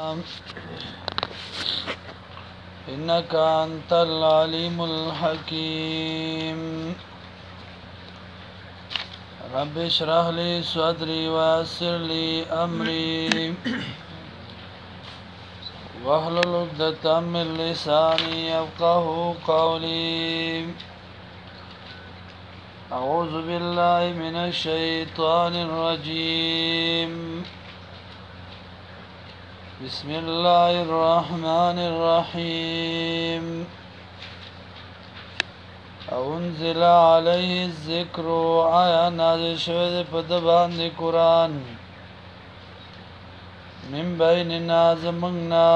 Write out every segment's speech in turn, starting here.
إنك أنت العليم الحكيم رب اشرح لي صدري ويسر لي أمري واحلل عقدة من لساني يفقهوا قولي أعوذ بالله من الشيطان الرجيم بسم الله الرحمن الرحيم أنزل عليه الذكر آیا نازل شوه په د باندې قرآن من بیننا زمنگنا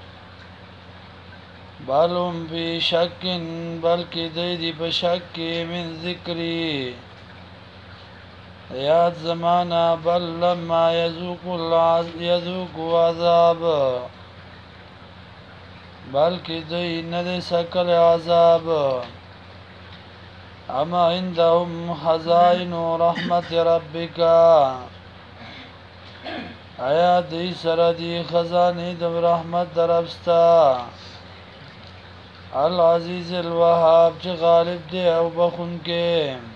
بلهم فی شک بلکې دی په شک من ذکری یاد زمانہ بل لما یذوق عذاب بلکې دی نه سکل عذاب اما عندهم خزائن رحمت ربک آیا دی سره دی خزانه د رحمت دربستا العزیز الوهاب چې غالب دی او بخونکې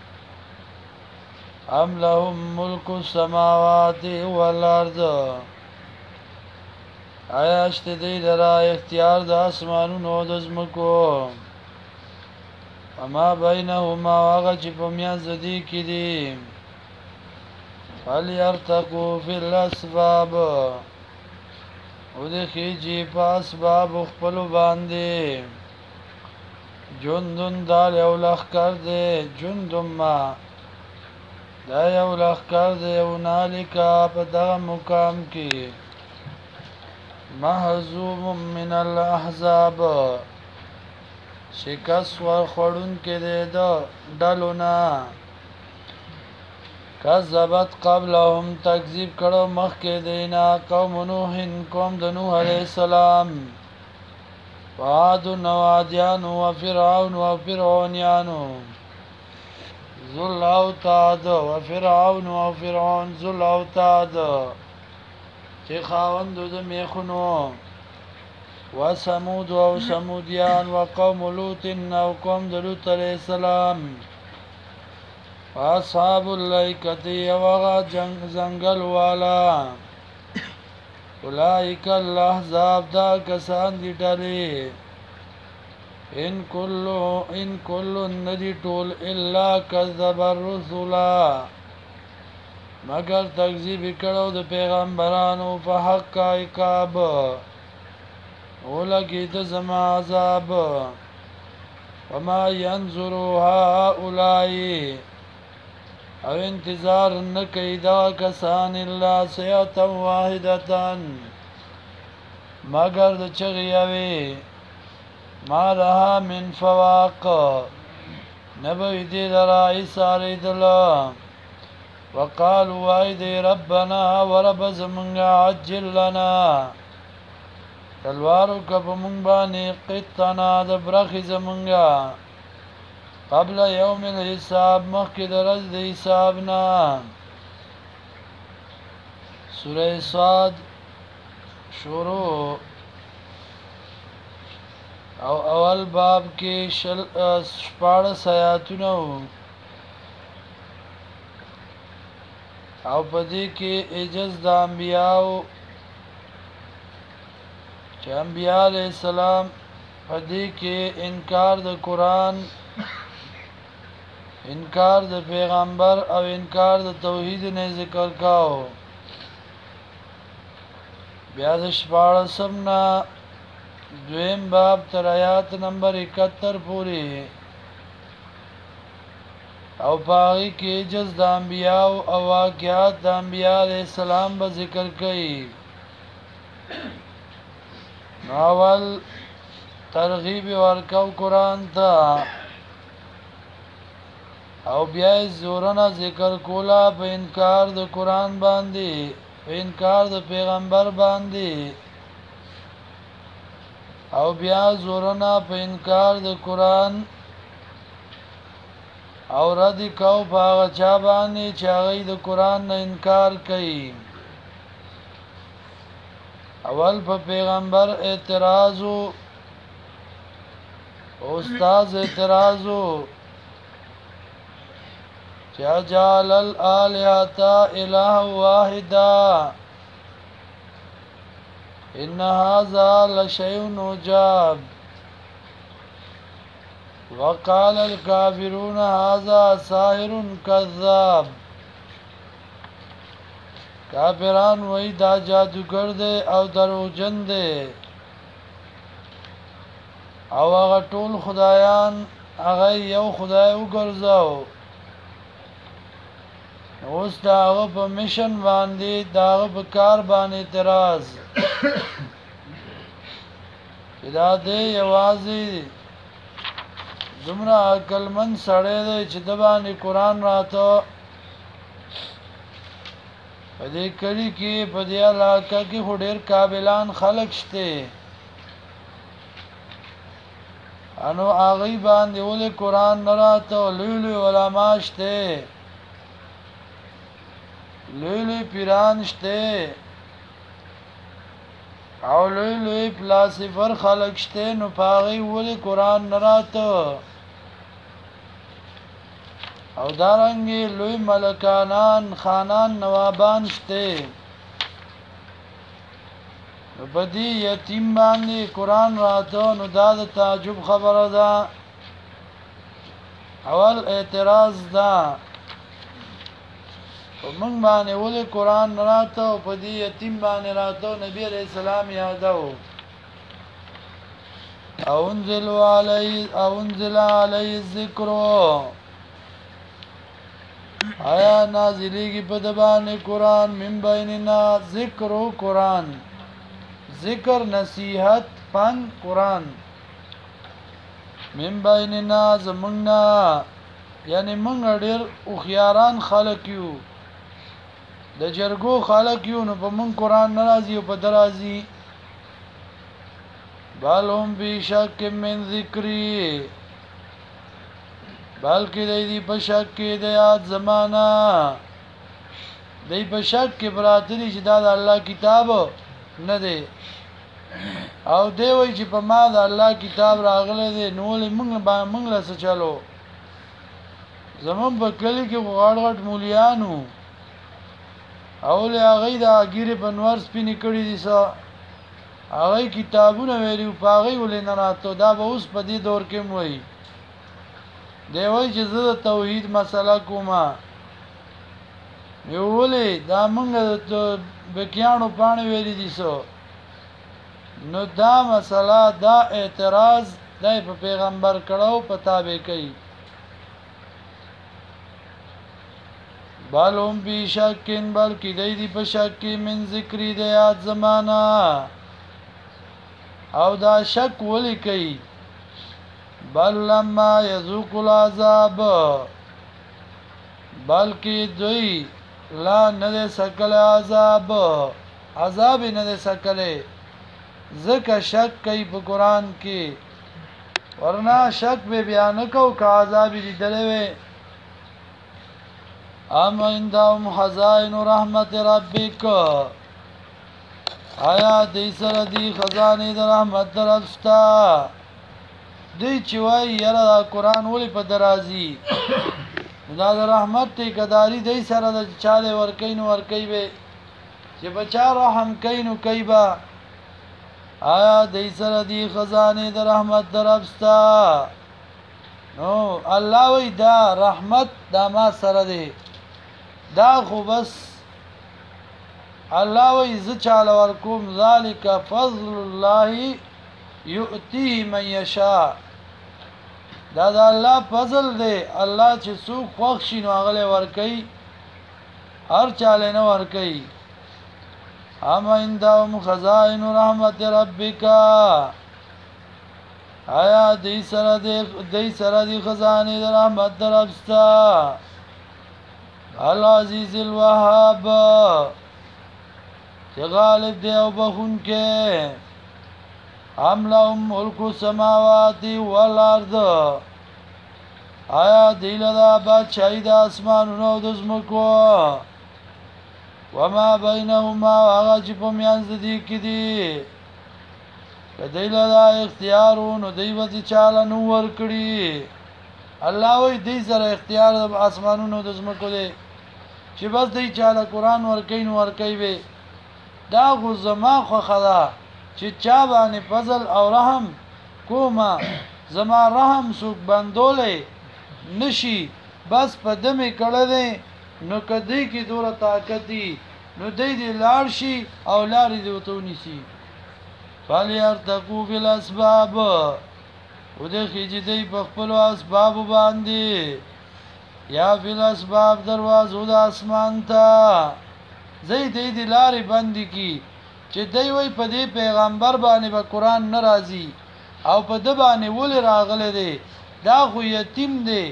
ام لهم ملک السماوات والارض آیا شته دی لرا اختیار د اسمانونو د ځمکو اما بینهما هغه چې په میانځ دي کې دي فلیرتقوا فی الاسباب او د خیجی په اسباب خپلو باندې جندن دال یو لخکر دی جندن ما دا یو لخکر دی او نالکا په دغه مقام کې محزوم من الاحزاب شکست ورخوړون کې دی د ډلونه کذبت قبلهم تکذیب کړو مخکې دینا قوم نوح قوم د نوح علیہ السلام وعاد وعادیان وفرعون وفرعونیانو ذو الاوتاد وفرعون وفرعون ذو الاوتاد چې خاوندو د میخونو وثمود او ثمودیان وقوم لوط او قوم د لوط علیہ السلام اصحاب الایکتی وغا زنگل والا اولئک الاحزاب دا کسان دی ډلې ان کل ندی ټول الا کذب الرسل مگر تکذیب کړو د پیغمبرانو په حق عقاب ولګي د زما عذاب وما ينظر هؤلاء او انتظار نکي دا کسان الا سیئتا واحدتا مگر د چغیوی ما لها من فواق نبوی دی لرائی ساری دلا وقالوا ایدی ربنا ورب زمنگا عجل لنا تلوارو کپ منبانی قطنا دبرخ زمنگا قبل یوم الحساب مخی درز دی حسابنا سورہ صاد شروع او اول باب کې شپاړس آیاتونه او پدې کې اجز د انبیاو چې انبیاء علیہ السلام پدې کې انکار د قرآن انکار د پیغمبر او انکار د توحید نه ذکر کاو بیا د شپاړسم نه دویم باب تر آیات نمبر 71 پوری او پاغی کې جز د انبیاء او واقعات د انبیاء علیہ السلام به ذکر کړي ناول ترغیب ورکاو قرآن ته او بیا زورنا ذکر کولا په انکار د قرآن باندې په انکار د پیغمبر باندې او بیا زورنا په انکار د قرآن او ردی کو باغ چا باندې چې هغه د قرآن نه انکار کوي اول په پیغمبر اعتراضو استاد اعتراضو چا جعل الالهة اله واحدا ان هذا لشيء عجاب وقال الكافرون هذا ساحر كذاب کافران وای دا جادوګر دی او دروغجن دی او هغه ټول خدایان هغه یو خدای وګرځاو اوس دا هغه په میشن باندې دا هغه په کار باندې اعتراض دا دی یوازې زمرا عقلمن سړی دی چې د باندې قران راته په دې کلی کې په دې علاقه کې ډېر قابلان خلک شته انو هغه باندې ولې قران نه راته لولو علماء شته لولو پیران شته او لولو فلسفر خلک شته نو پاغي ولې قران نه راته او دارنګي لوی ملکانان خانان نوابان شته نو بدی یتیم باندې قران راته نو دا د تعجب خبره ده اول اعتراض ده ومن باندې ولې قران راته او بدی یتیم باندې راته نبی عليه السلام یادو او انزل علی الذکر آیا نازلیږي په د باندې قران من بیننا ذکر او قران ذکر نصیحت پن قران من بیننا زمنا یعنی موږ ډېر او خياران خلق یو د جرګو خلق یو نو په موږ قران ناراضي او په درازي بالهم بشک من ذکری بلکې دی په شک کې د یاد زمانہ دی په شک کې براتلی چې دا د الله کتاب نه دی او دی وای چې په ما د الله کتاب راغله دی نو له موږ له څه چالو زمون په کلی کې غاړ غټ مولیانو او له هغه د اګیره په نور سپینې کړي دي سا هغه کتابونه ویلو پاغي ولې نه راته دا به اوس په دې دور کې موي دی وای چې زه د توحید مسله کومه یو ولې دا موږ د بکیانو پانه ویلي دي سو نو دا مسله دا اعتراض دای په پیغمبر کړهو په تابع کوي بالهم بشکن بلکې دی په شک کې من ذکری د یاد زمانہ او دا شک ولې کوي بل لما یذوق العذاب بلکې دوی لا نه سکل عذاب نه سکل زکه شک کوي په قران کې ورنه شک به بیان کو کا عذاب دي دلوي ام عندهم خزائن رحمت ربک آیا دې سره دي خزانه د رحمت درستا دی چې وای یاره قرآن ولې په درازي دا د رحمت ټیکداري دی سره د چاله ورکین ورکی به چې بچا رحم کینو کیبا آیا دی سره دی خزانه د رحمت دربستا نو الله وی دا رحمت دا ما سره دی دا خو بس الله وی ز چاله ورکوم ذالک فضل الله یؤتیه من یشاء دا الله فضل دی الله چې څوک خوښ شي نو هغه ورکي هر چاله نه ورکي اما عندهم خزائن رحمت ربک آیا دې سره دې خزانه د رحمت دربستا العزیز الوهاب چې غالب دی او بخون کې ام لهم ملک السماوات والارض آیا دیل دا بادشاہی دا اسمانونو د زمکو وما بینهما هغه چې په میانځ دي کې دي کدی له اختیارونو دی وځي چاله نو ور کړی الله وی دې سره اختیار د اسمانونو د زمکو دی چې بس دې چاله قران ور کین ور کوي دا غو زما خو خدا چې چا باندې فضل او رحم کوما زما رحم سوک بندولې نشي بس په دمه کړه دې نو کدی کی دوره طاقت دی نو دې لار شي او لار دې وتونی شي فلیرتقو بالاسباب او د خېجې دی په خپل اسباب باندې یا فل اسباب دروازو د اسمان ته زید دې لارې باندې کی چې دی وای په دې پیغمبر باندې به قران ناراضي او په د باندې ول راغله دی دا خو یتیم دی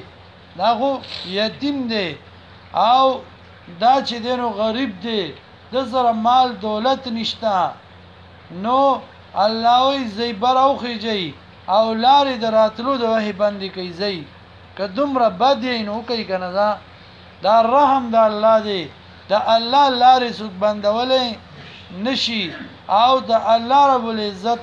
او دا چې دینو غریب دی د سره مال دولت نشتا نو الله وی زیبر او خېجی او لارې دراتلو د وحی باندې کوي زی کدم رب دین او کوي کنه دا رحم د الله دی د الله لارې سوک بندولې نشي او د الله رب العزت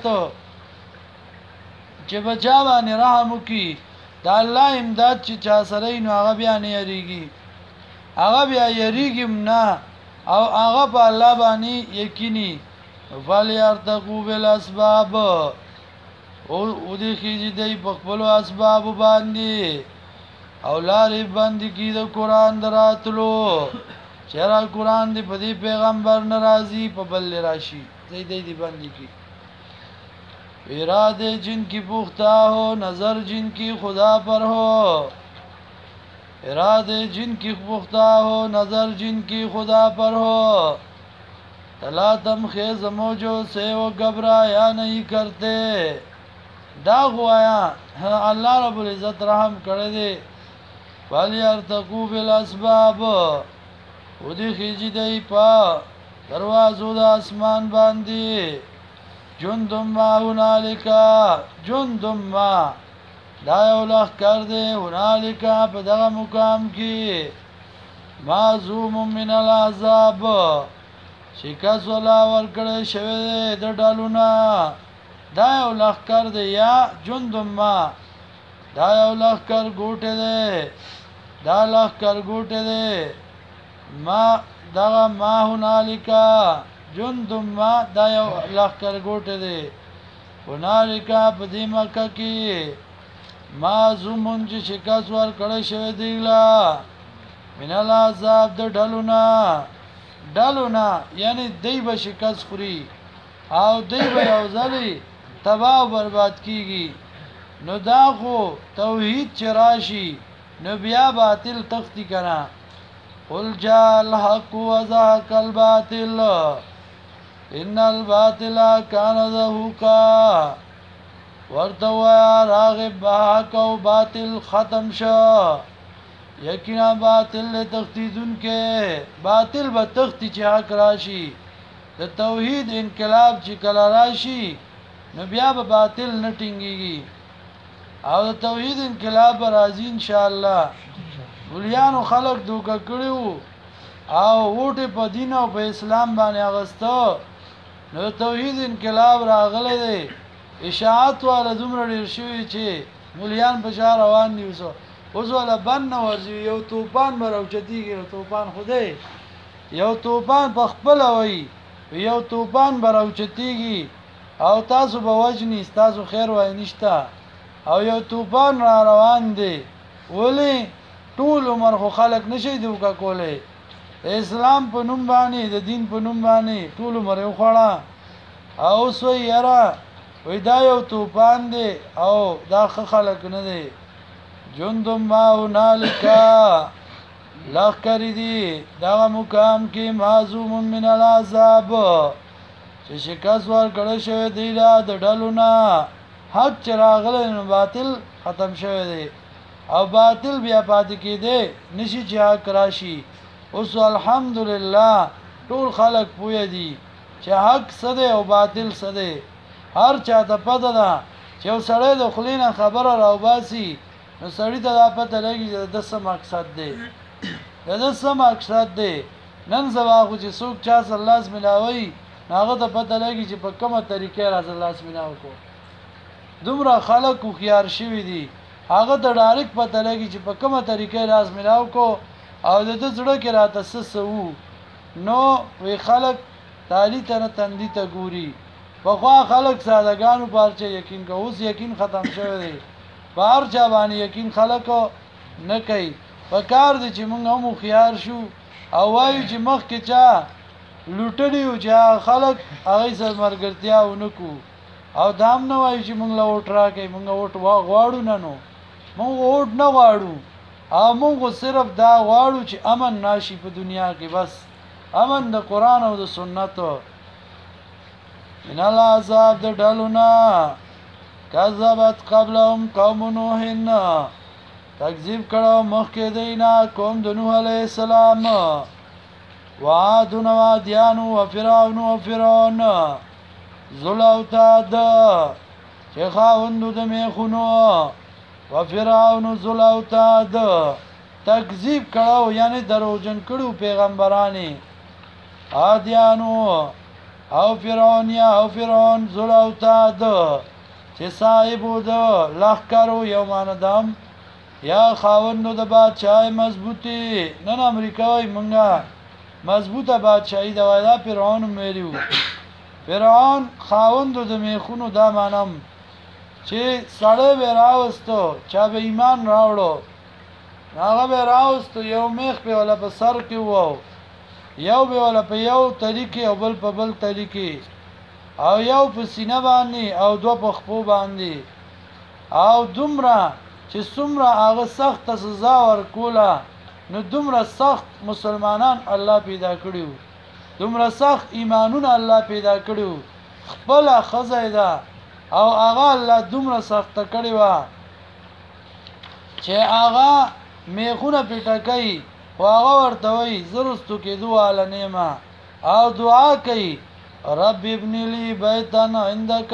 چې بچا باندې رحم وکي د الله امداد چې چا سره نو هغه بیا نه یریږي هغه بیا یریږي نه او هغه په الله باندې یقیني فلیرتقو بالاسباب او دې خېجې دی په خپل اسباب باندې او لارې باندې کی د قران دراتلو چیرې قران دی په دې پیغمبر ناراضي په بل راشي دې باندې کی ارادے جن کی پختہ ہو نظر جن کی خدا پر ہو ارادے جن کی پختہ ہو نظر جن کی خدا پر ہو تلا تم خیز موجو سے وہ گھبرایا نہیں کرتے دا گوایا اللہ رب العزت رحم کړه دے ولیرتقو بالاسباب او دی خیجی دی پا دروازو دا اسمان باندی جندم ما هنالکا جندم ما دا یو لخ کرده هنالکا پا دغا مقام کی معزوم من العذاب شکست ولا ورکڑه شوه ده ډالونا دا یو لخ کرده یا جندم ما دا یو لخ کر گوٹه ده دا لخ کر گوٹه ده ما دغا ما هنالکا جندم ما دا یو لخکر گوٹه ده هنالکا پا دی مکه کی ما زومون چه شکست ور کڑه شوه دیگلا من العذاب ده ڈالونا یعنی دی با شکست خوری او دی با یوزلی تباہ و برباد کیگی نو دا خو توحید چراشی نو بیا باطل تختی کنا قل جاء الحق وزهق الباطل ان الباطل كان زهوقا ورتوا راغب حق او باطل ختم شو یقینا باطل تختیدون کې باطل به تختی چې حق راشي د توحید انقلاب چې کله راشي نو بیا به باطل نه ټینګيږي او د توحید انقلاب راځي ان شاء الله ګلیانو خلق دوکه کړیو او وټه په دین او په اسلام باندې اغستو نو توحید انقلاب راغله دی اشاعت والا دومره ډیر شوی چې مليان بشار روان دي اوس ولا بن ورځي یو توپان مروچتيږي توپان خوده یو توپان په خپل وای یو توپان مروچتيږي او تاسو به وجنی تاسو خیر وای نشتا او یو توپان را روان دی ولی ټول عمر خو خلق نشي دوکا کوله اسلام په نوم باندې د دین په نوم باندې ټول عمر یو خړه او سو یرا وای دا یو توپان دی او دا خلق نه دی جندم ما هنالکا لخکری دی دا مقام کی معزوم من العذاب چې شکست ورکړی شوی دی د ډلونا حق چراغله نو باطل ختم شوی دی او باطل بیا پاتې کېده نشي چې حق راشي اوس الحمدلله ټول خلق پوی دي چې حق سده او باطل سده هر چا ته پته ده چې سړی د خلینو خبره راوباسي نو سړی ته دا پته لګي د څه مقصد دی د څه مقصد دی نن سبا خو چې څوک چا سره لاس ملاوي هغه ته پته لګي چې په کومه طریقې راځي لاس ملاو کو دومره خلک خو خيار شوي دي هغه ته ډایرک پته لګي چې په کومه طریقې لاس ملاو کو او د زړه کې راته سسو نو وی خلک تالی ته تندی ته ګوري په خوا خلک سادهګانو پارچه یقین کو اوس یقین ختم شوی دی بار چا باندې یقین خلک نه کوي په کار دي چې موږ هم خيار شو او وایو چې مخ کې چا لوټلی او چې خلک هغه سره مرګرتیا ونکو او دام نه وایو چې موږ له وټ راکې موږ وټ غواړو نه نو موږ وټ نه غواړو او موږ صرف دا غواړو چې امن ناشي په دنیا کې بس امن د قران او د سنت ان العذاب د ډلونا کذبت قبلهم قوم نوح تکذیب کړه مخکې دینا قوم د نوح علی السلام وعاد وعدیان وفرعون وفرعون زلوتاد چې خاوند د میخونو وفرعون زلوتاد تکذیب کړه یعنی دروژن کړه پیغمبرانی عادیانو او فرعون زلوتاد چې صاحب د لخرو یوماندم یا خاوندو د بادشاہي مضبوطی نن امریکای مونږه مضبوطه بادشاہي دا وایي فرعون ویلو فرعون خاوندو د میخونو دا مانم چې سړی به راوستو چا به ایمان راوړو هغه به راوستو یو میخ په ولا په سر کې وو یو به ولا په یو طریقې او بل په بل طریقې او یو په سینه باندې او دو په خپو باندې او دومره چې څومره هغه سخت سزا ورکوله نو دومره سخت مسلمانان الله پیدا کړیو دومره سخت ایمانونه الله پیدا کړیو خپل خزایدا او هغه الله دومره سخت کړی و چې هغه میخونه پیټکای او هغه ورته وی زرستو کې دعا لنیما او دعا کوي رب ابن لی بیتن عندک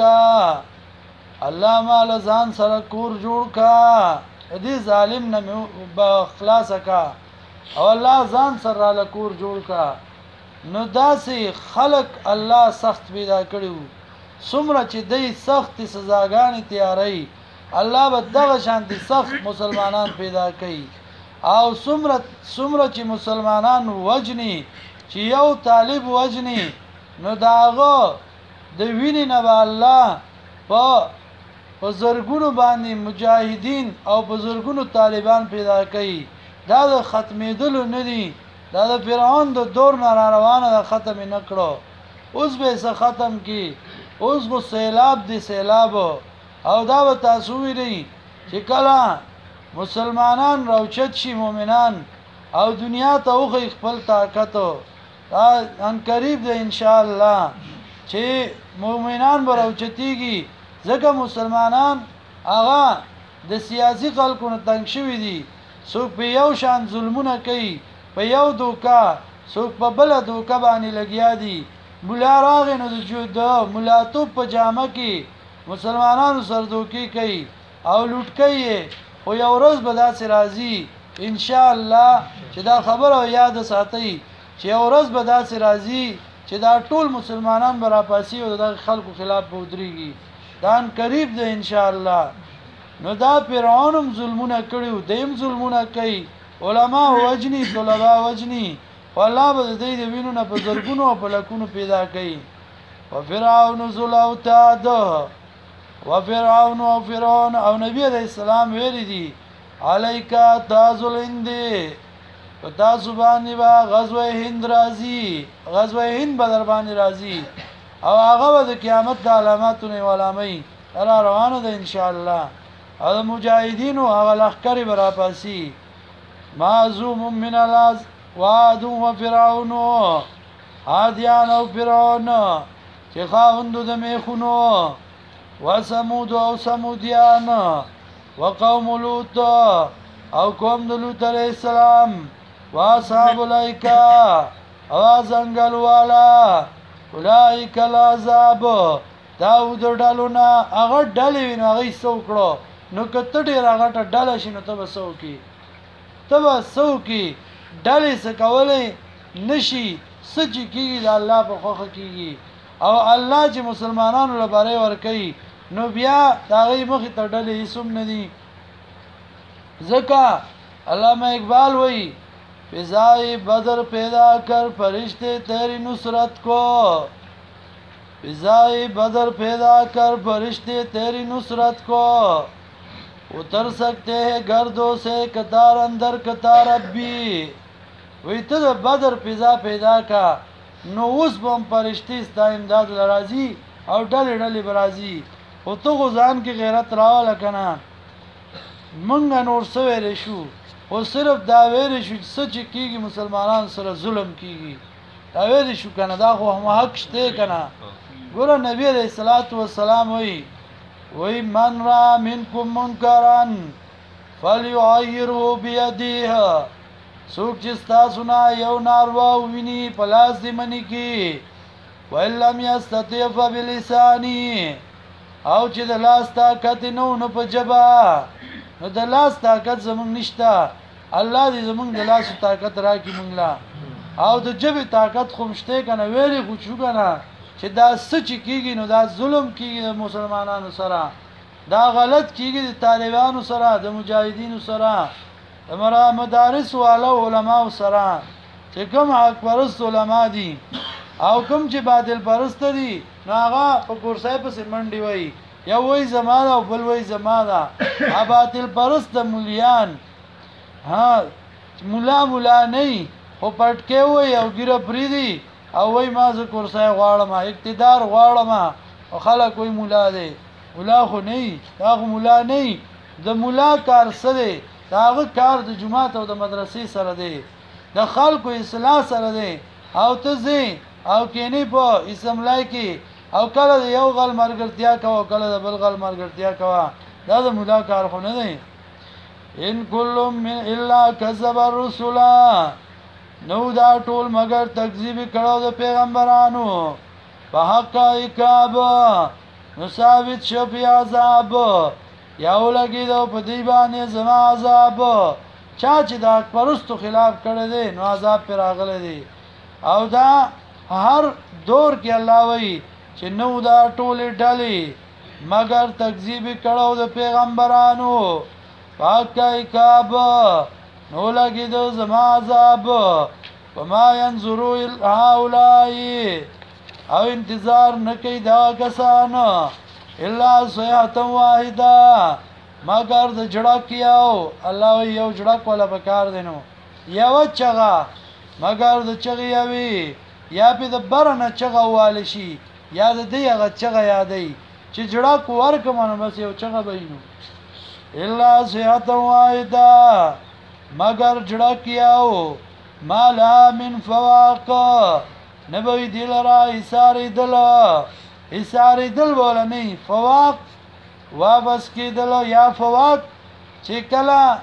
الله مال ځان سره کور جوړ کا دې ظالم نه بخلاص کا او الله ځان سره له کور جوړ کا نو داسې خلق الله سخت پیدا کړیو څومره چې دې سخت سزاګانې تیاری الله به دغه شانتي سخت مسلمانان پیدا کړي او څومره چې مسلمانان وجني چې یو طالب وجني نو داغه د وینې نه الله په زرګونو باندې مجاهدین او په زرګونو طالبان پیدا کړي دا د ختمېدلو نه دي دا د فرعون د دور نه روانه د ختم نه کړو اوس به څه ختم کی اوس غو سیلاب دی سیلاب او دا به تاسو ویری چې کله مسلمانان راوچت شي مؤمنان او دنیا ته وخی خپل طاقت دا ان قریب ده ان شاء الله چې مؤمنان به راوچتيږي ځکه مسلمانان هغه د سیاسي خلکو نه تنګ شوي دي څوک په یو شان ظلمونه کوي په یو دوکا څوک په بل دوکا باندې لګیا دي مولا راغی نو د جوړ مولا تو په جامه کې مسلمانانو سردوکی کوي او لوټ کوي او یو ورځ به داسې راځي ان شاء الله چې دا خبره یاد ساتئ چې یو ورځ به داسې راځي چې دا ټول مسلمانان برا پاسي او د خلکو خلاف بودريږي دان قریب ده ان شاء الله نو دا فرعونم ظلمونه کړیو دیم ظلمونه کوي علما وجني طلبا وجني والله به دې د وینو نه په زرګونو او په لکونو پیدا کړي وفرعون ذلوتاد وفرعون وفرعون او نبی علیہ السلام ویلی دی علیکا تازل هندی و تاسو باندې با غزوه هند رازی غزوه هند بدر باندې رازی او هغه د قیامت د علاماتونه ولامي را روانه ده ان شاء الله او مجاهدین او هغه لخر برا پاسی معزوم من الاز وعد وفرعون عادیان او فرعون چې خاوند د میخونو وثمود او ثمودیان وقوم لوط او قوم لوط علیہ السلام واصحاب الایکا او زنګل والا اولئک العذاب داود ډالونا هغه ډلې ویني هغه څوکړو نو کته ډیر هغه ډاله شنو ته وسو کی ډلې څه کولې نشي سچ کیږي د الله په خوخه کیږي او الله چې مسلمانانو لپاره ور کوي نو بیا دا غي مخ ته ډلې اسم ندي ځکه علامہ اقبال وایي فضائے بدر پیدا کر فرشتے تیری نصرت کو فضائے بدر پیدا کر فرشتے تیری نصرت کو اتر سکتے ہیں گردوں سے قطار اندر قطار اب بھی وی ته بدر فضا پیدا کا نو اوس بم فرشتي ستا امداد لرازي او ډلې ډلې برازي او ته غزان کې غیرت راواله کنه منګ نور سویل شو او صرف دا ویل شو چې سچ کیږي مسلمانان سره ظلم کیږي دا ویل شو کنه دا خو هم حق شته کنه ګور نبی علیہ الصلوۃ والسلام وی من را منکم منکرا فلیغیره بیده سوک چې تاسو نه یو ناروا ویني پلاس دی منی کی ولم یستطيع بلسانی او چې د لاس طاقت نه په جبا نو د لاس طاقت زمونږ نشته الله دې زمونږ د لاس طاقت راکې مونږ لا او د جبې طاقت خو مشته کنه ویلي خو شو کنه چې دا سچ کیږي نو دا ظلم کیږي د مسلمانانو سره دا غلط کیږي د طالبانو سره د مجاهدینو سره امرا مدارس والا علماء سره چې کوم حق پرست علما دي او کوم چې باطل پرست دي نو هغه په کورسای په سیمنډي وای یو وای زمانہ او بل وای زمانہ باطل پرست مولیان ها مولا نه او پټکه وای او ګیره پریدي او وای ما ز کورسای غواړم اقتدار غواړم او خلک وای مولا دی مولا خو نه دا خو مولا نه د مولا کار سره داغه کار د جماعت او د مدرسې سره دی د خلکو اصلاح سره دی او ته زی او کینی په اسم لای کی او کله یو غل مرګرتیا کوي کله د بل غل مرګرتیا کوي دا د مولا کار خو نه دی ان کل من الا کذب الرسل نو دا ټول مگر تکذیب کړو د پیغمبرانو په حق عقاب نو ثابت شو په عذاب یاو لګي دو په دی باندې زما عذاب چا چې دا پرستو خلاف کړی دی نو عذاب پر راغلی دی او دا هر دور کې الله وایي چې نو دا ټولې ډلې مگر تکذیب کړو د پیغمبرانو پاک عقاب نو لګي دو زما عذاب وما ينظروا هؤلاء او انتظار نکي دا کسانو الا صيحه واحده مگر د جړه کیاو الله یو جړه کوله پکار دینو یو چغه مگر د چغه یوي یا په د برنه چغه واله شي یا د دی هغه چغه یادای چې جړه کو ورکمنه بس یو چغه بینو الا صيحه واحده مگر جړه کیاو مالا من فواق نبوی دلرا ایساری دلا ایساری دل بولا نہیں فواق واپس کی دلو یا فواق چې کلا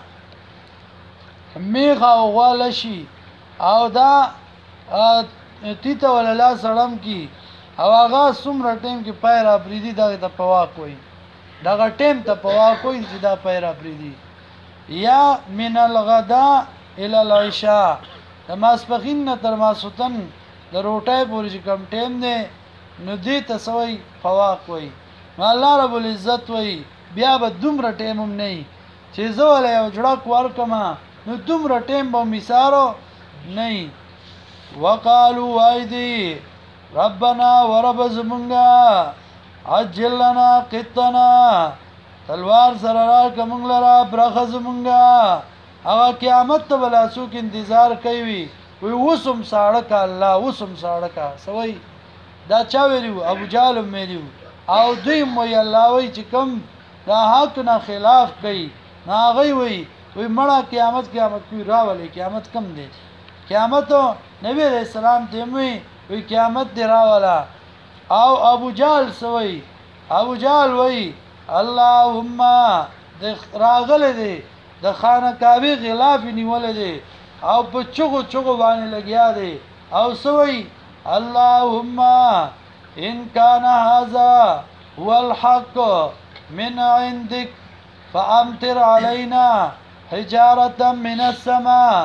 میغا غوالشی او دا تیتا ولا لا سړم کی او هغه څومره ټیم کې پای را بریدي دغه ته فواق وای دغه ټیم ته فواق وای چې دا پای را بریدي یا من الغداء الى العشاء ماسپخین نه تر ماسوتن د روټای پورې چې کم ټیم دی نو دې ته سوی فواق وای نو الله رب العزت وای بیا به دومره ټیم هم نه چې زول یو جړک ورکما نو دومره ټیم به میسارو نه وقالو ایدی ربنا ورب زمونږه عجل لنا قطنا تلوار سره را کوم لرا برخه زمونږه هغه قیامت ته بلا څوک انتظار کوي وی وسم ساړه الله وسم ساړه سوي دا چا ویلو ابو جهل ویلو او دوی مو الله وی چې کوم دا حق نه خلاف کوي ناغي وی مړه قیامت کوي راولي قیامت کم دی قیامت نبی علیہ السلام ته وی قیامت دی راولا او ابو جهل سوي ابو جهل وی اللهم د راغله دی د خانه کعبه غلاف نیول دی او په چغو باندې لګیا دی او سوي اللهم ان كان هذا هو الحق من عندك فامطر علينا حجاره من السماء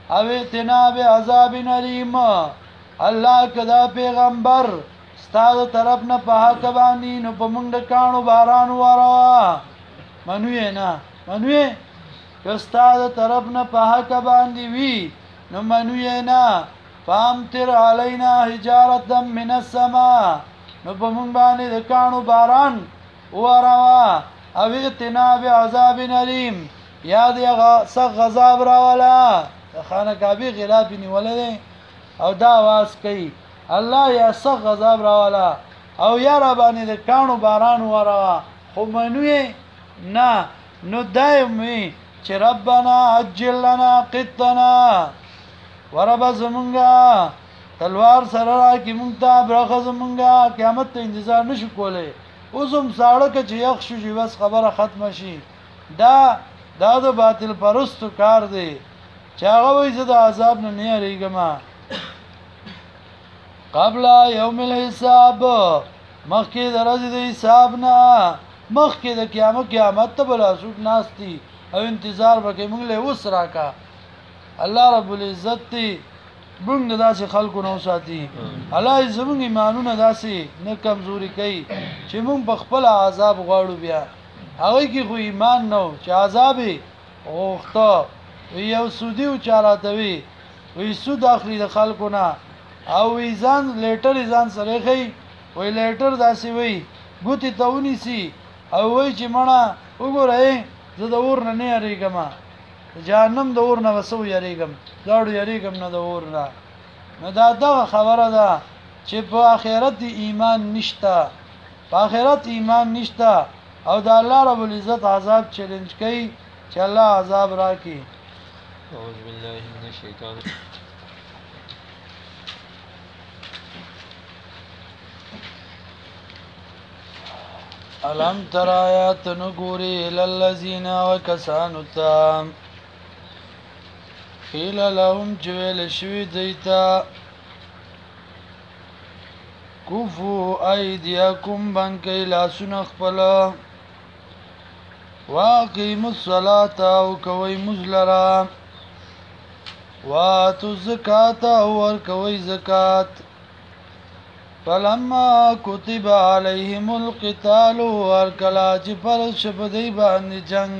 او اتناب عذاب علیم الله کدا پیغمبر ستاسو طرف نه په حق باندې نو په مونږ د کانو باران ورا منوي نه منوي که ستاسو طرف نه په حق باندې وی نو منوي نه فامطر علینا حجارة من السماء نو په مونږ باندې د کانو باران ورا او اتناب عذاب علیم یاد یغه سغ غضب راولا خانه کعبه غلاف نیولې او دا واس کوي الله یا سغ غضب راولا او یا ربانی د کانو باران ورا خو منوي نه نو دایمي چې ربنا عجل لنا قطنا ورب زمونږه تلوار سره راکې مونږ ته برخه زمونږه قیامت ته انتظار نشو کولای اوسم ساړه کې چې یخ شو چې بس خبره ختم شي دا د باطل پرستو کار دی چې هغه وایي زه د عذاب نه نه یریږم قبل یوم الحساب مخکې د ورځې د حساب نه مخکې د قیامت ته بلا سوق ناشتي او انتظار وکړي موږ له اوس راکا الله رب العزت دی موږ داسې خلکو نو ساتي الله زموږ ایمانونه داسې نه کمزوري کوي چې موږ په خپل عذاب غواړو بیا هغه کې خو ایمان نو چې عذاب اوخته یو سودی او چاراتوي وی سود اخلي د خلکو نه او وی ځان لیټر ځان سره خي وی لیټر داسې وی ګوتی تاونی سي او وی چې مړه وګورئ زه د اور نه یریږم جهنم د اور نه وسو یریږم لاړو یریږم نه د اور نه نو دا خبره ده چې په آخرت ایمان نشته په آخرت ایمان نشته او د الله رب العزت عذاب چیلنج کوي چې الله عذاب راکړي اعوذ بالله من الشیطان الم تر آیات نګوري للذین وکسانوا تام قیل لهم جویل شوی دیتا کفو ایدیکم بنکی لاسون خپلا واقیم الصلاة او کوي مزلرا واتو الزکاة او کوي زکات فلما كتب عليهم القتال ورکلا چې پر شپدی باندې جنگ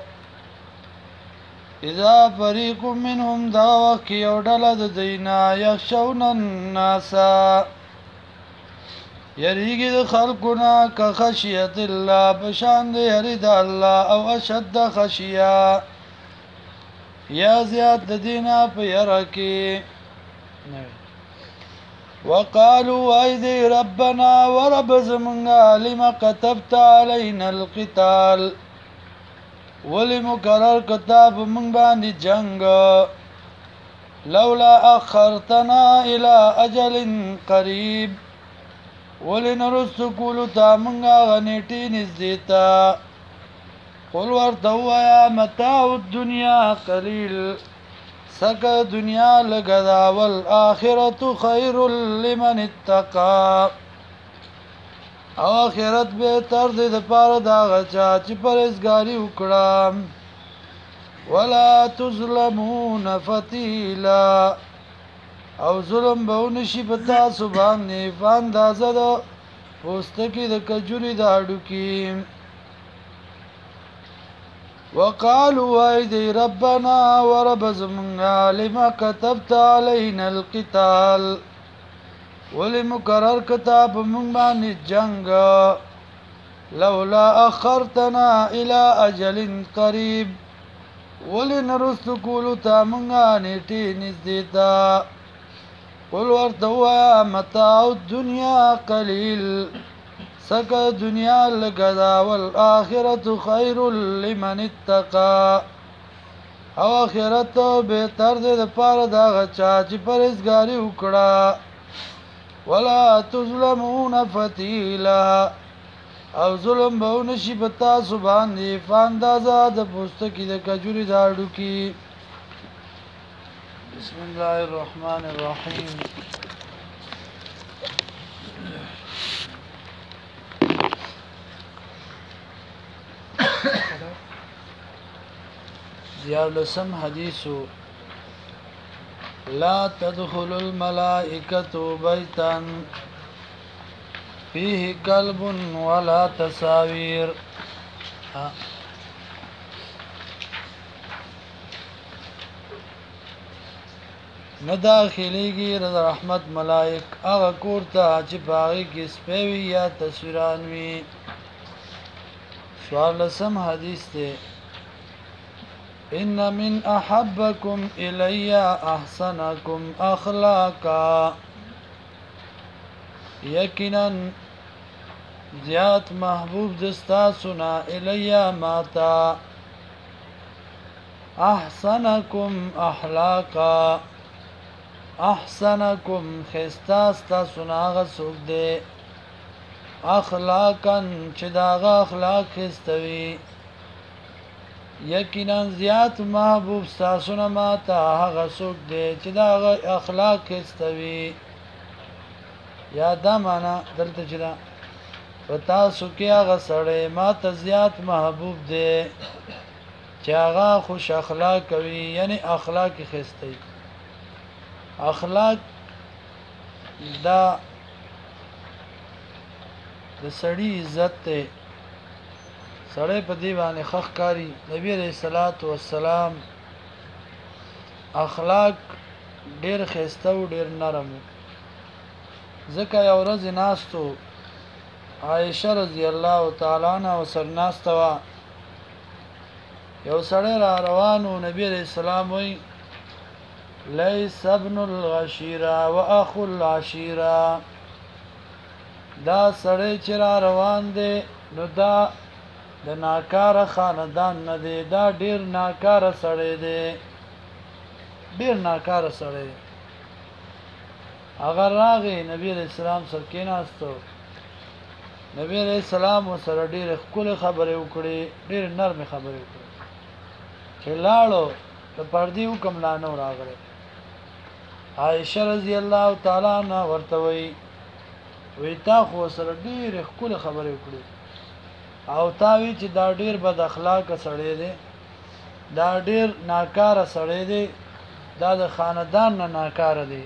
اذا فريق منهم دا وقت یو ډله د دینا یخشون الناس یریږي د خلقنا که خشیت الله بشان دی یرید الله او اشد خشیه یا زیاد د دینا په یره کې وقالوا ايدي ربنا ورب زمنا لما كتبت علينا القتال ولمقرر كتاب من باندې جنگ لولا اخرتنا الى اجل قريب ولنرست کولو تا منگا غنیٹی نزدیتا قل ورتو یا متاع الدنیا قلیل سکا دنیا لگدا والآخرت خیر لمن اتقا او آخرت بہتر دے دپار دا غچا چی پرزگاری اکڑا ولا تظلمون فتیلا او ظلم به نشي پتا سبحان نه فاندازه د پوستکی د کجوري د اډو کې وقالوا ايدي ربنا ورب زمنا لما كتبت علينا القتال ولمقرر كتاب من باندې جنگ لولا اخرتنا الى اجل قريب ولنرست کولو تا منغا نیټه نزدیتا قل ورتو یا متاع الدنیا قلیل سکا دنیا لگدا والآخرت خیر لمن اتقا او آخرت بہتر دے دپار دا غچا چی پرزگاری اکڑا ولا تظلمون فتیلا او ظلم به نشي پتا سبحان دی فاندازا د پوستکی د کجوري داړو کی بسم الله الرحمن الرحیم دیار لسم حدیثو لا تدخل الملائكة بيتا فيه كلب ولا تصاوير. نه داخليږي د رحمت ملائک هغه کور ته چې باغی کې سپوي یا تصویران وي. سوال لسم حدیث ته ان من احبكم الي احسنكم اخلاقا، یقینا زیات محبوب دستا سنا الیا ماتا احسنكم اخلاقا، احسنکم خستاستا سناغ سوک دے اخلاقا چې داغه اخلاق خستوي. یقینا زیات محبوب ستاسونه ماته هغه سوک دے چې داغه اخلاق خستوي. یا دا معنا دلته چې دا پتا سوکي هغه سړی ماته زیات محبوب دے چې هغه خوش اخلاق کوي، یعنی اخلاق خستوي. اخلاق دا د سړی عزت ته، سړی په دی باندې خخ کاری. نبی علیہ الصلوۃ والسلام اخلاق ډیر خسته او ډیر نرم. ځکه یو ورځ ناستو عائشه رضی الله تعالی عنها وسر ناستوا، یو سړی را روانو. نبی علیہ السلام وی ليس ابن الغشيرة واخو العشيرة، دا سړی چې را روان دی نو دا د ناکاره خاندان نه دی، دا ډیر ناکاره سړی دی، ډیر ناکاره سړی. اگر راغی نبی علیہ السلام سره کېناستو، نبی علیہ السلام سره ډیر ښکلې خبرې وکړې، ډیر نرمې خبرې وکړې. چې لاړو د پردي حکم لا نو راغلی. عائشه رضی الله تعالی عنها ورته وی تا خو سره ډیر ښکلې خبرې وکړې او تا وی چې دا ډیر بد اخلاق سړی دی، دا ډیر ناکاره سړی دی، دا د خاندان نه ناکاره دی.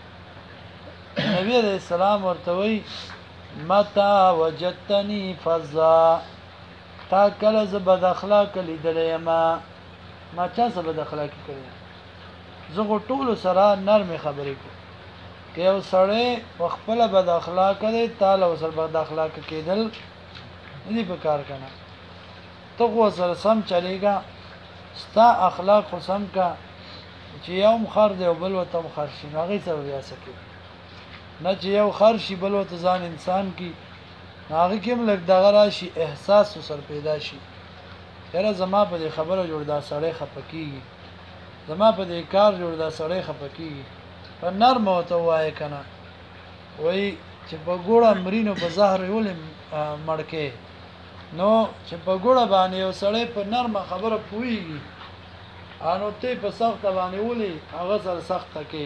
نبی علیہ السلام ورته وی متا وجدتنی فظا، تا کله ز بد اخلاق لیدلې ما چا څه بد اخلاقی کړی؟ زه ټول سره نرمه خبرې کوم. که یو سړی خپل بد اخلاق دی، تعالی وسره بد اخلاق کېدل نه په کار کنه. ته خو سره سم چلیږي، ستا اخلاق خو سم کا، چې یو مخر دی او بل وته مخر شي، هغه سره بیا سکه نه چې یو خر شي بل وته ځان انسان کی، هغه کوم لګ دغه راشي احساس سره پیدا شي. یاره زما په دې خبره جوړ دا سړی خپکیږي، زما په دې کار جوړ دا سړی خپکیږي. په نرم وته وای کنه، وای چې په ګوړه مرینو په زهر ولې مړکې، نو چې په ګوړه باندې یو سړی په نرمه خبره پويږي، انو ته په سخت باندې ولې هغه سره سخت کې.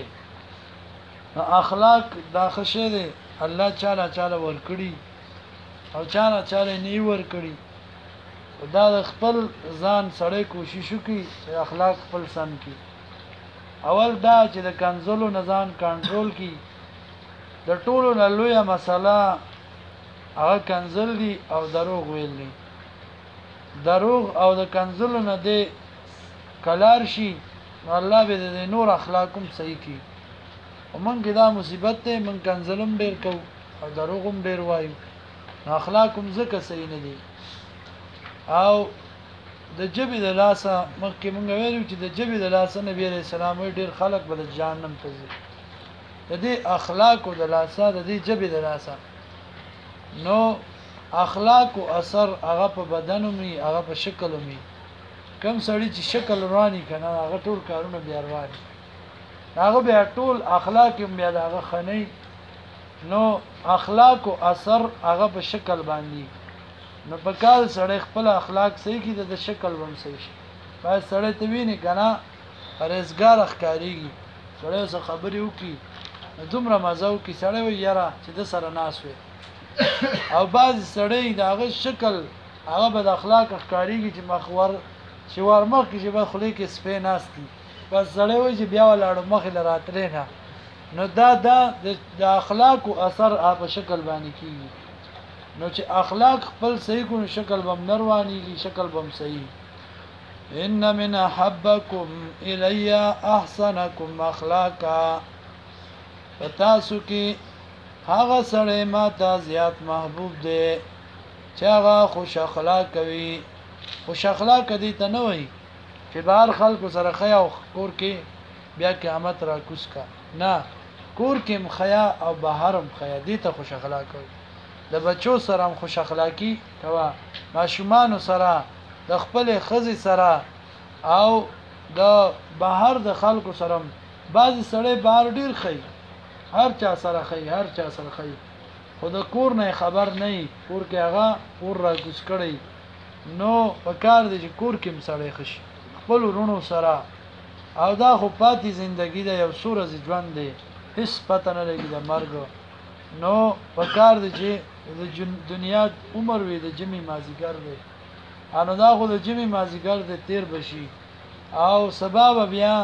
اخلاق دا خشه دي الله چاله ور کړی او چاله نه ور کړی. دا د خپل ځان سړی کوشش وکړي چې اخلاق خپل سم کړي. اول دا چې د کنزلو نه ځان کنټرول کړي. د ټولو نه لویه مسله هغه کنزل دي او دروغ ویل دي. دروغ او د کنزلو نه دی کلار شي، الله به د نور اخلاقم صحیح کړي. ومنګ دا مصیبت ته من کنزلم ډیر کو او دروغم ډیر وایو، اخلاقم زکه صحیح نه دي. او د جبې د لاسه مخکې مونږ ویلو چې د جبې د لاسه نبی عليه السلام ډیر خلک به د جهنم ته ځي، د دې اخلاق او د لاسه د دې جبې د لاسه. نو اخلاق او اثر هغه په بدن می، هغه په شکل می. کم سړی چې شکل رواني کنه هغه ټول کارونه بیا رواني، هغه بیا ټول اخلاق هم بیا هغه خنۍ. نو اخلاق او اثر هغه په شکل باندې. نو په کال سړی خپل اخلاق صحیح کړي د شکل هم صحیح شي. باید سړی ته ویني کنه پرهیزګار ښکاریږي، سړی سره خبرې وکړي دومره مزه وکړي سړی وي یاره چې د سره ناس وي. او بعض سړی د هغه شکل هغه بد اخلاق ښکاریږي چې مخور چې ورمخ کې چې به خولې کې سپې ناستي بس سړی وایي چې بیا ولاړو مخې له راتلې نه نو دا د اخلاق او اثر په شکل باندې کیږي نو چې اخلاق خپل صحیح کو شکل بم نروانیږي شکل بم صحیح ان من احبکم الی احسنکم اخلاقا پتاسو کې هغه سړی ما ته زیات محبوب دی چې هغه خوش اخلاق کوي خوش اخلاق دي ته نه وي چې بهر خلکو سره خیا او کور کې بیا قیامت را کوس کا نه کور کې مخیا او بهرم خیا دي ته خوش اخلاق کوي د بچو سره هم خوش اخلاقی کوا ماشومان سره د خپل خزي سره او د بهر د خلکو سره بعضی سړی بهر ډیر خي هر چا سره خي خود کور نه خبر نه کور کې هغه کور را کوس کړي نو پکار دي چې کور کې مسړې خشي خپل ورونو سره او دا خو پاتې ژوندۍ ده یو سورز ژوند دی هیڅ پته نه لګي د مرګ نو پکار دي چې د دنیا عمر وي د جمی مازیګر وي انو دا خو د جمی مازیګر د تیر بشي او سبب بیا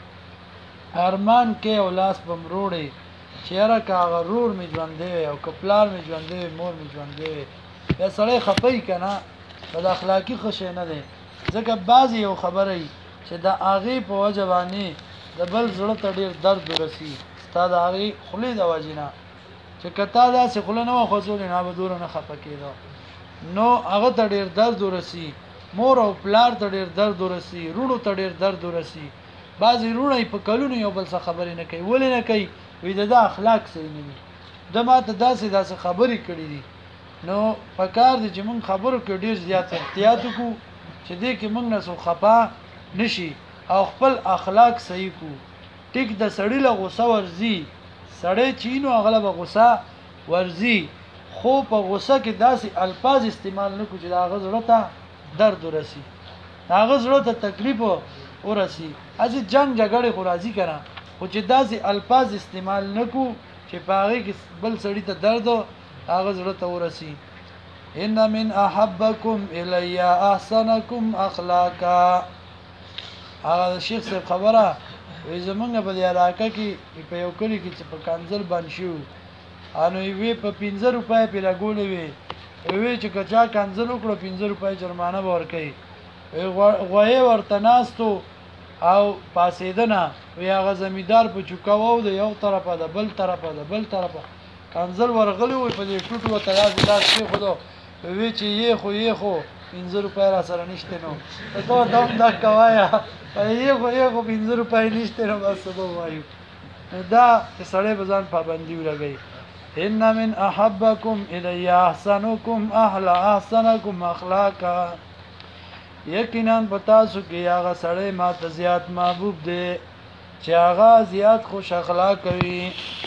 ارمان کې اولاس بمروړي چیرې کا غرور می ژوندې او کپلار می ژوندې مور می ژوندې یا سړی خپي کنه بد اخلاقی خوشی نه دی ځکه بعضی یو خبره چې د اغه په وجبانی د بل زړه ته ډیر درد ورسی ستاد اغه خلی د وجینا چې کته دا سه خله نه خوځول نه به دور نه خپه کېدو نو هغه ته ډیر درد ورسی مور او پلار ته ډیر درد ورسی رونو ته ډیر درد ورسی بعضی رونه په کلونو یو بل څه خبرې نه کوي ولې نه کوي وې د اخلاق صحیح نه دي د ماته داسې خبرې کړې دي نو پکار دي چې مونږ خبرو کې ډیر زیات احتیاط وکړو چې دې کې مونږ نه سو خپا نشي او خپل اخلاق صحیح کو ټیک د سړی له غوسه ورزي سړی چینو اغلب غوسه ورزي خو په غوسه کې داسې الفاظ استعمال نه کو چې دا غزړه ته درد ورسي دا غزړه ته تکلیف ورسي اځي جنگ جګړه خو راځي کنه خو چې داسې الفاظ استعمال نه کو چې پاغي کې بل سړی ته درد هغه زړه ته ورسي ان من احبکم الی احسنکم اخلاقا هغه شیخ صاحب خبره وې زمونږ په دی علاقه کې په یو کلی کې چې په کانزل باندې شو انو وی په 15 روپۍ په لګولې وی چې کچا کانزل وکړو 15 روپۍ جرمانه ورکړي غوې ورته ناستو او پاسیدنه وی هغه زمیدار په چوکاو د یو طرفه د بل طرفه کانزل ورغلی وي په دې ټوټو ته لاس کې خودو وی چې یې خو 15 روپۍ را سره نشته نو ته دا کوایا یې خو 15 روپۍ نشته نو بس سبب وایو دا سړی بزان پابندي ولګي ان من احبکم الی احسنکم احسنکم اخلاقا یقینا پتاسو کې هغه سړی ما ته زیات محبوب دی چې هغه زیات خوش اخلاق کوي